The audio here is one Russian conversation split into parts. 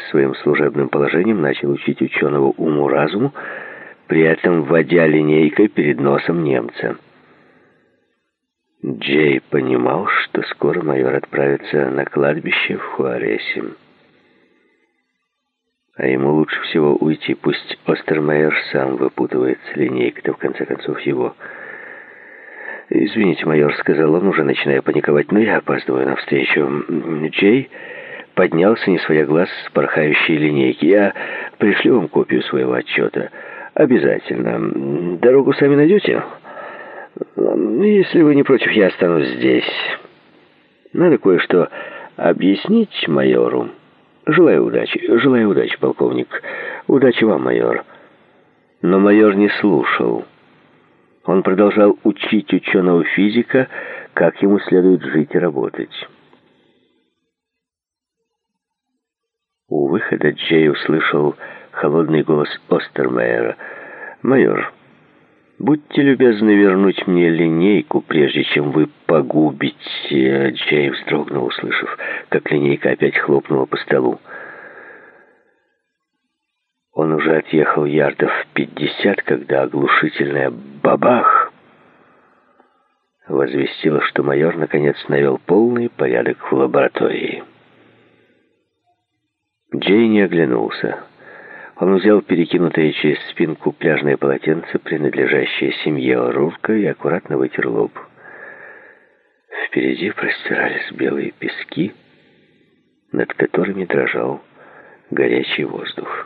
пользуясь своим служебным положением, начал учить ученого уму-разуму, при этом водя линейкой перед носом немца. Джей понимал, что скоро майор отправится на кладбище в Хуаресе. А ему лучше всего уйти, пусть Остермайер сам выпутывается, линейка-то в конце концов его. «Извините, майор», — сказал он, уже начиная паниковать, — «но я опаздываю навстречу». Джей поднялся, не сводя глаз с порхающей линейки. «Я пришлю вам копию своего отчета. Обязательно. Дорогу сами найдете? Если вы не против, я останусь здесь. Надо кое-что объяснить майору. Желаю удачи, полковник. Удачи вам, майор». Но майор не слушал. Он продолжал учить ученого-физика, как ему следует жить и работать. У выхода Джей услышал холодный голос Остермайера. «Майор, будьте любезны вернуть мне линейку, прежде чем вы погубите...» Джей вздрогнул, услышав, как линейка опять хлопнула по столу. Он уже отъехал ярдов 50, когда оглушительное «бабах» возвестило, что майор наконец навел полный порядок в лаборатории. Джей не оглянулся. Он взял перекинутое через спинку пляжное полотенце, принадлежащее семье О'Рурка, и аккуратно вытер лоб. Впереди простирались белые пески, над которыми дрожал горячий воздух.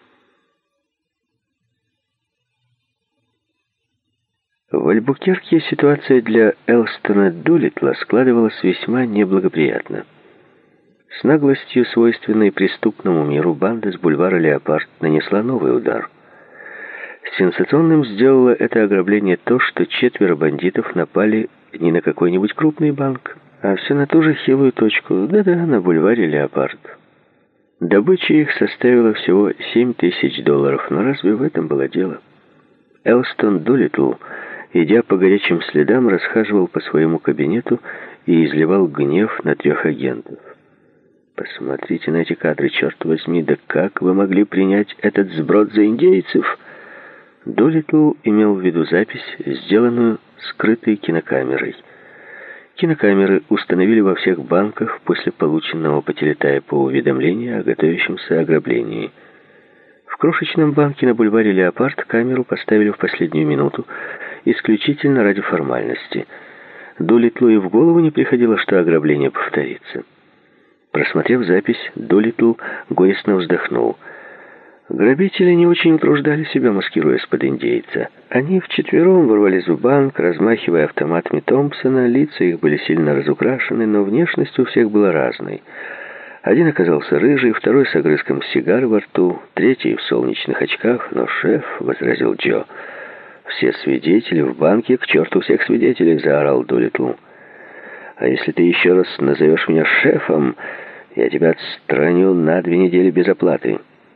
В Альбукерке ситуация для Элстона Дулиттла складывалась весьма неблагоприятно. С наглостью, свойственной преступному миру, банда с бульвара Леопард нанесла новый удар. Сенсационным сделало это ограбление то, что 4 бандитов напали не на какой-нибудь крупный банк, а все на ту же хилую точку, да-да, на бульваре Леопард. Добыча их составила всего $7000, но разве в этом было дело? Элстон Дулиттл, идя по горячим следам, расхаживал по своему кабинету и изливал гнев на 3 агентов. «Посмотрите на эти кадры, черт возьми, да как вы могли принять этот сброд за индейцев?» Дулиттл имел в виду запись, сделанную скрытой кинокамерой. Кинокамеры установили во всех банках после полученного по телетайпу уведомления о готовящемся ограблении. В крошечном банке на бульваре Леопард камеру поставили в последнюю минуту, исключительно ради формальности. Дулиттлу и в голову не приходило, что ограбление повторится. Просмотрев запись, Дулиттл горестно вздохнул. Грабители не очень утруждали себя, маскируясь под индейца. Они вчетвером ворвались в банк, размахивая автоматами Томпсона. Лица их были сильно разукрашены, но внешность у всех была разной. Один оказался рыжий, второй с огрызком сигары во рту, третий в солнечных очках. «Но, шеф», — возразил Джо, — «все свидетели в банке, к черту всех свидетелей», — заорал Дулиттл. «А если ты еще раз назовешь меня шефом, я тебя отстраню на 2 недели без оплаты».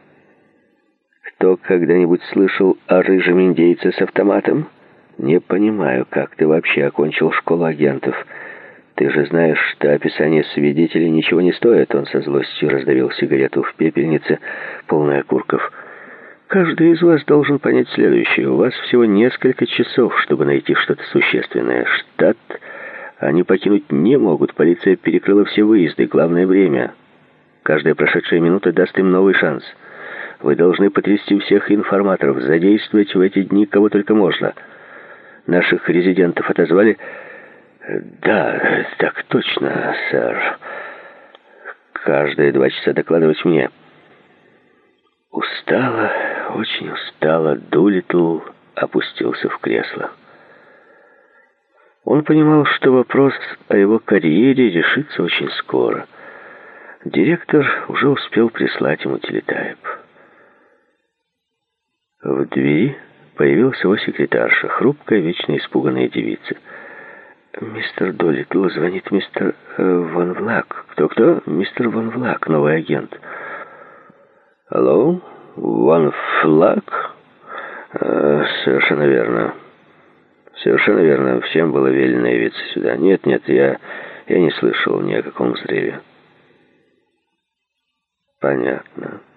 «Кто когда-нибудь слышал о рыжем индейце с автоматом? Не понимаю, как ты вообще окончил школу агентов. Ты же знаешь, что описание свидетелей ничего не стоит». Он со злостью раздавил сигарету в пепельнице, полной окурков. «Каждый из вас должен понять следующее. У вас всего несколько часов, чтобы найти что-то существенное. Штат они покинуть не могут. Полиция перекрыла все выезды. Главное — время. Каждая прошедшая минута даст им новый шанс. Вы должны потрясти всех информаторов, задействовать в эти дни кого только можно. Наших резидентов отозвали?» «Да, так точно, сэр. Каждые 2 часа докладывать мне». Устало, очень устало, Дулиттл опустился в кресло. Он понимал, что вопрос о его карьере решится очень скоро. Директор уже успел прислать ему телетайп. В двери появилась его секретарша, хрупкая, вечно испуганная девица. «Мистер Дулиттл, звонит мистер Ван Влак». «Кто-кто?» «Мистер Ван Влак, новый агент». «Алло? Ван Влак?» «Совершенно верно. Совершенно верно. Всем было велено явиться сюда. Нет, я не слышал ни о каком взрыве». Понятно.